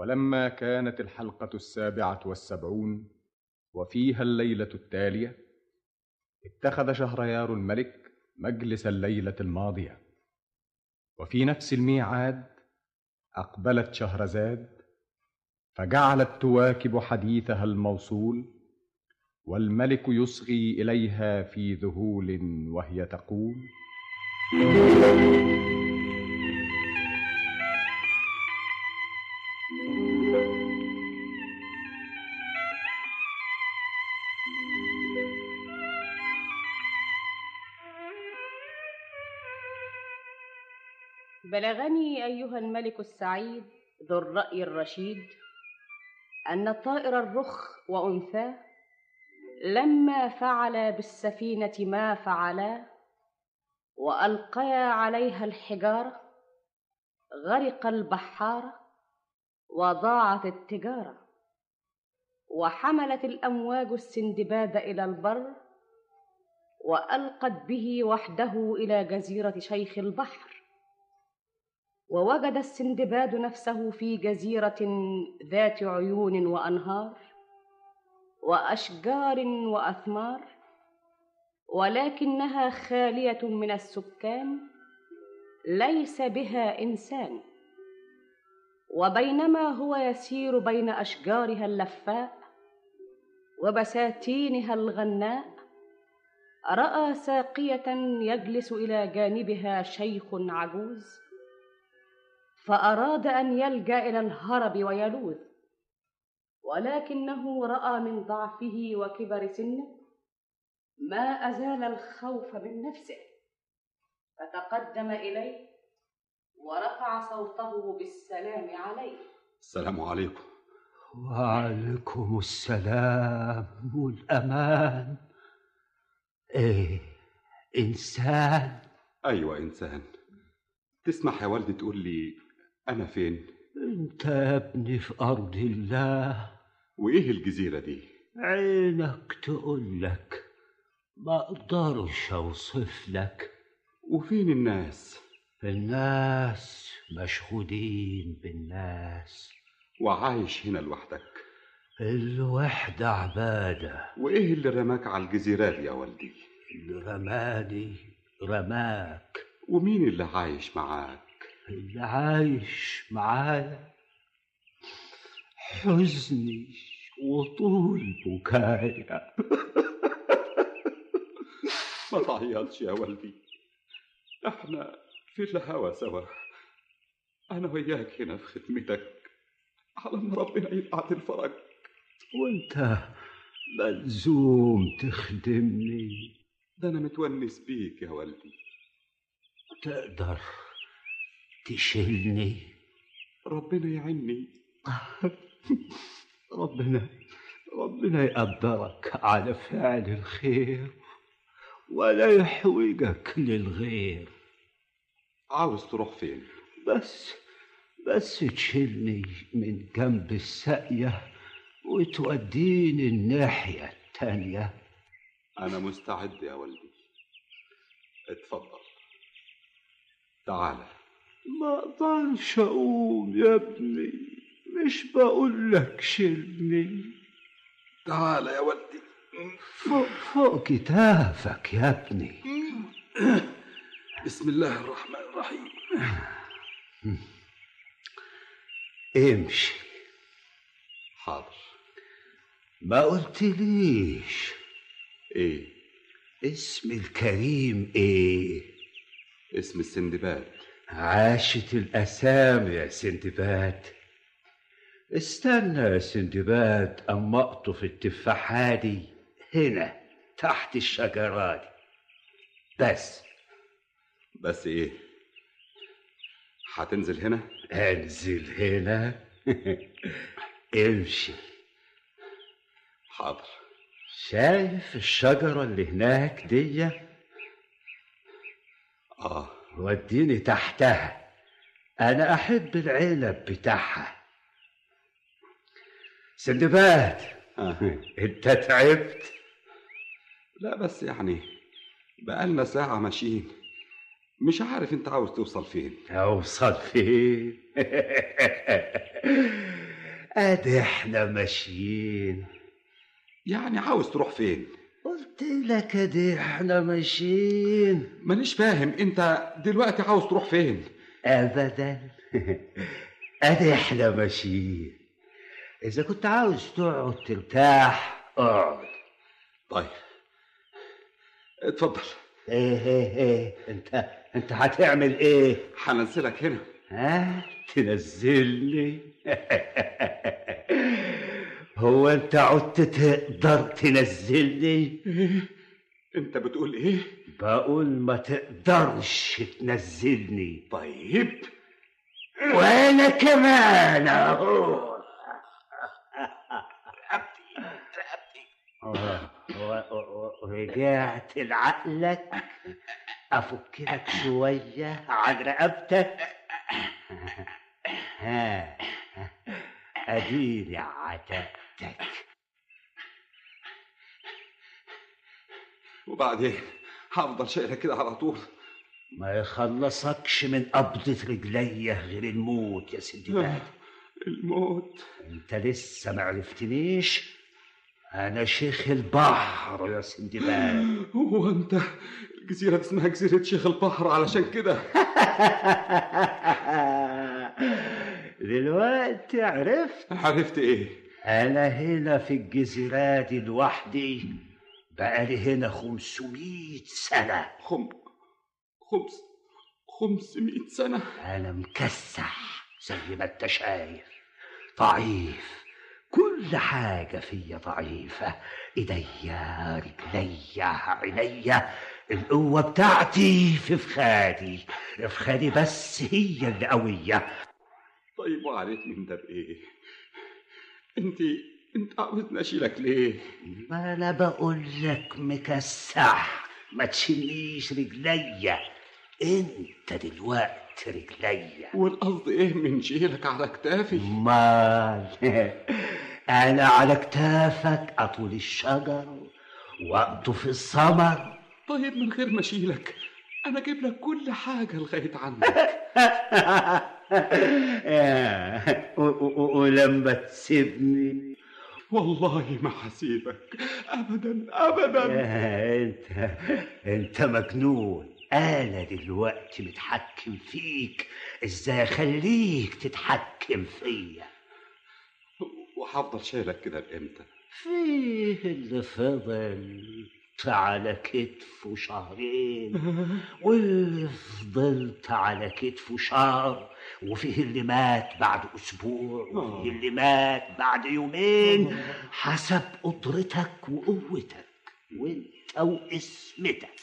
ولما كانت الحلقة 77 وفيها الليلة التالية، اتخذ شهريار الملك مجلس الليلة الماضية، وفي نفس الميعاد أقبلت شهرزاد، فجعلت تواكب حديثها الموصول، والملك يصغي إليها في ذهول وهي تقول: بلغني أيها الملك السعيد ذو الرأي الرشيد أن طائر الرخ وأنثاه لما فعلا بالسفينة ما فعلا وألقيا عليها الحجارة، غرق البحارة وضاعت التجارة، وحملت الأمواج السندباد إلى البر، وألقت به وحده إلى جزيرة شيخ البحر. ووجد السندباد نفسه في جزيرة ذات عيون وأنهار وأشجار وأثمار، ولكنها خالية من السكان، ليس بها إنسان. وبينما هو يسير بين أشجارها اللفاء وبساتينها الغناء، رأى ساقية يجلس إلى جانبها شيخ عجوز، فأراد أن يلجأ إلى الهرب ويلوذ، ولكنه رأى من ضعفه وكبر سنه ما أزال الخوف من نفسه، فتقدم إليه ورفع صوته بالسلام عليه. السلام عليكم. وعليكم السلام والأمان. إيه، إنسان؟ أيوة إنسان. تسمح يا والدي تقول لي أنا فين؟ أنت يا ابني في أرض الله. وإيه الجزيرة دي؟ عينك تقول لك، ما أقدرش أوصف لك. وفين الناس؟ الناس مشغولين بالناس. وعايش هنا لوحدك؟ الوحدة عبادة. وإيه اللي رماك على الجزيرة دي يا والدي؟ اللي رماني رماك. ومين اللي عايش معاك؟ اللي عايش معايا حزني وطول بكايا. ما تعيطش يا والدي، احنا في الهوى سوا، انا وياك هنا في خدمتك على ما ربنا يبعت الفرج. وانت ملزوم تخدمني. ده انا متونس بيك يا والدي. تقدر تشيلني؟ ربنا يعيني. ربنا يقدرك على فعل الخير ولا يحوجك للغير. عاوز تروح فين؟ بس تشيلني من جنب الساقية وتوديني الناحية التانية. أنا مستعد يا والدي، اتفضل تعالى. ما اقدرش اقوم يا ابني، مش بقول لك شيلني. تعالى يا والدي. فوق كتافك يا ابني. بسم الله الرحمن الرحيم. امشي. حاضر. ما قلتليش ايه اسم الكريم؟ ايه اسم السندباد؟ عاشت الاسامي يا سندباد. استنى يا سندباد اما اقطف التفاحة دي هنا تحت الشجرات. بس ايه، هتنزل هنا؟ انزل هنا. امشي. حاضر. شايف الشجرة اللي هناك دي؟ وديني تحتها، انا احب العنب بتاعها. سندباد. انت تعبت؟ لا بس يعني بقالنا ساعة ماشيين، مش عارف انت عاوز توصل فين. اوصل فين؟ ادي احنا ماشيين. يعني عاوز تروح فين؟ قلت لك ادي احنا ماشيين. مانيش فاهم، انت دلوقتي عاوز تروح فين؟ ابدا. ادي احنا ماشيين. اذا كنت عاوز تقعد ترتاح اقعد. طيب اتفضل. ايه انت هتعمل ايه؟ هنزلك هنا. ها تنزلني؟ هو انت عدت تقدر تنزلني؟ ايه انت بتقول ايه؟ بقول ما تقدرش تنزلني. طيب وانا كمان اهو. رجعت لعقلك؟ افكلك شويه عن رقبتك. ها اديني عتقتك. وبعدين هفضل شايلك كده على طول؟ ما يخلصكش من قبضة رجليا غير الموت يا سندباد. الموت؟ انت لسه ما عرفتنيش. انا شيخ البحر يا سندباد. هو انت الجزيرة اسمها جزيرة شيخ البحر علشان كده؟ دلوقتي عرفت ايه؟ انا هنا في الجزيرة دي لوحدي بقالي هنا 500 سنة. 500 سنة؟ انا مكسح زي ما انت شايف، ضعيف، كل حاجة فيا ضعيفة، ايديا رجليا عينيا، القوة بتاعتي في فخادي بس هي اللي قوية. طيب وعليك من ده بايه؟ انت عاوزني اشيلك ليه؟ ما انا بقول لك مكسح، ما تشيلنيش رجليا، انت دلوقتي رجليا. والقصد ايه من شيلك على كتافي؟ مال انا على كتافك اطول الشجر واقطف الثمر. طيب من غير ما اشيلك انا اجيب لك كل حاجه لغايه عندك. ولما تسيبني والله ما هسيبك ابدا. انت مجنون. انا دلوقتي متحكم فيك، ازاي اخليك تتحكم فيا؟ وهفضل شايلك كده لامتى؟ فيه اللي فضل على كتفه شهرين، واللي فضلت على كتفه شهر، وفيه اللي مات بعد اسبوع، وفيه اللي مات بعد يومين، حسب قدرتك وقوتك وانت واسمتك.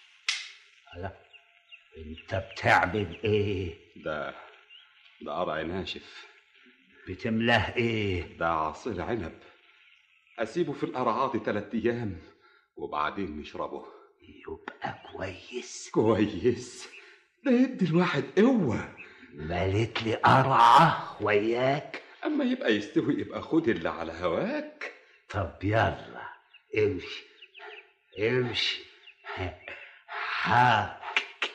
انت بتعمل ايه؟ ده قرع ناشف. بتملاه ايه؟ ده عصير عنب، اسيبه في القرعات 3 ايام وبعدين نشربه. يبقى كويس. كويس؟ ده يدي الواحد قوة. مالت لي قرعة وياك؟ اما يبقى يستوي يبقى خد اللي على هواك. طب يلا امشي. ها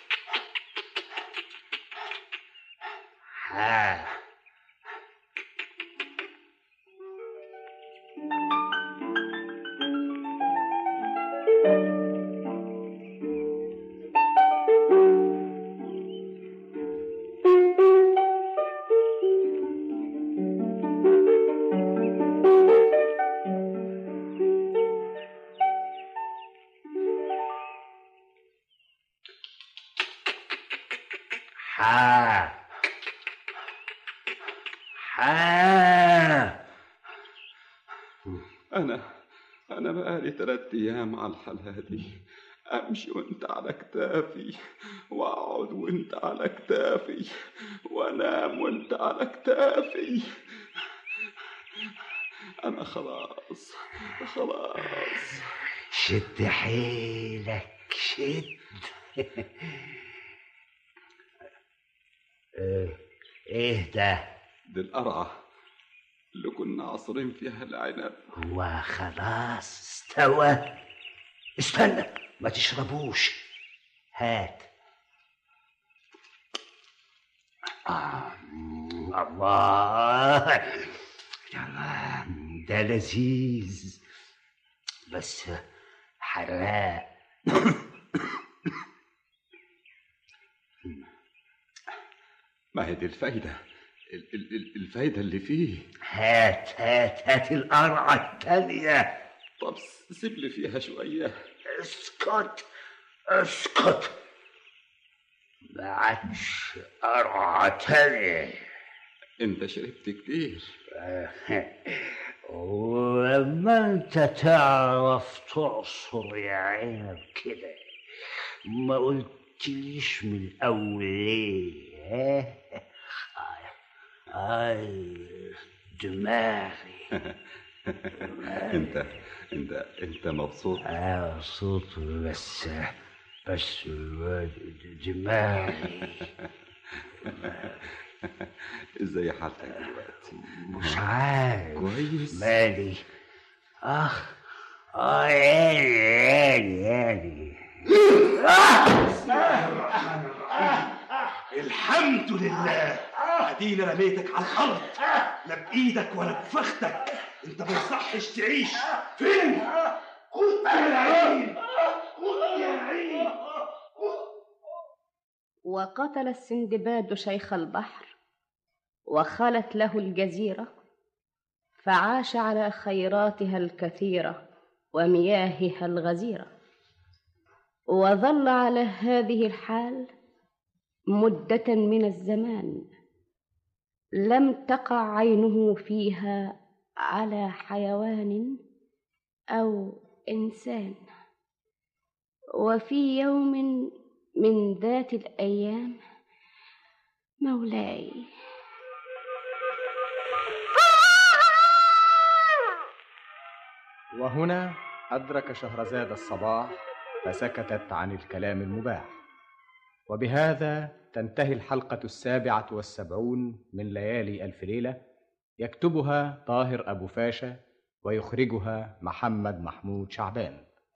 أنا بقالي 3 أيام على الحالة دي، أمشي وأنت على كتافي، وأقعد وأنت على كتافي، وأنام وأنت على كتافي. أنا خلاص. شد حيلك شد. ايه ده؟ دي القرعة اللي كنا عصرين فيها العنب. هو خلاص استوى؟ استنى ما تشربوش، هات. الله، ده لذيذ بس حراق. ما هي دي الفايدة، الفايدة اللي فيه. هات القرعة التانية. طب سيب لي فيها شوية. اسكت، ما عادش قرعة تانية. انت شربت كتير. ولما انت تعرف تعصر يا عنب كده ما قلتليش من الاول ليه؟ دماغي. انت مبسوط؟ مبسوط بس دماغي. ازاي حالتك دلوقتي؟ مش عارف. كويس. مالي. يالي. الحمد لله، ادينا رميتك على الارض، لا بايدك ولا بفخدك. انت ما يصحش تعيش. فين؟ خد يا عين. وقتل السندباد شيخ البحر وخلت له الجزيرة، فعاش على خيراتها الكثيرة ومياهها الغزيرة، وظل على هذه الحال مدة من الزمان لم تقع عينه فيها على حيوان أو إنسان. وفي يوم من ذات الأيام مولاي وهنا أدرك شهرزاد الصباح فسكتت عن الكلام المباح. وبهذا تنتهي الحلقة 77 من ليالي ألف ليلة، يكتبها طاهر أبو فاشا ويخرجها محمد محمود شعبان.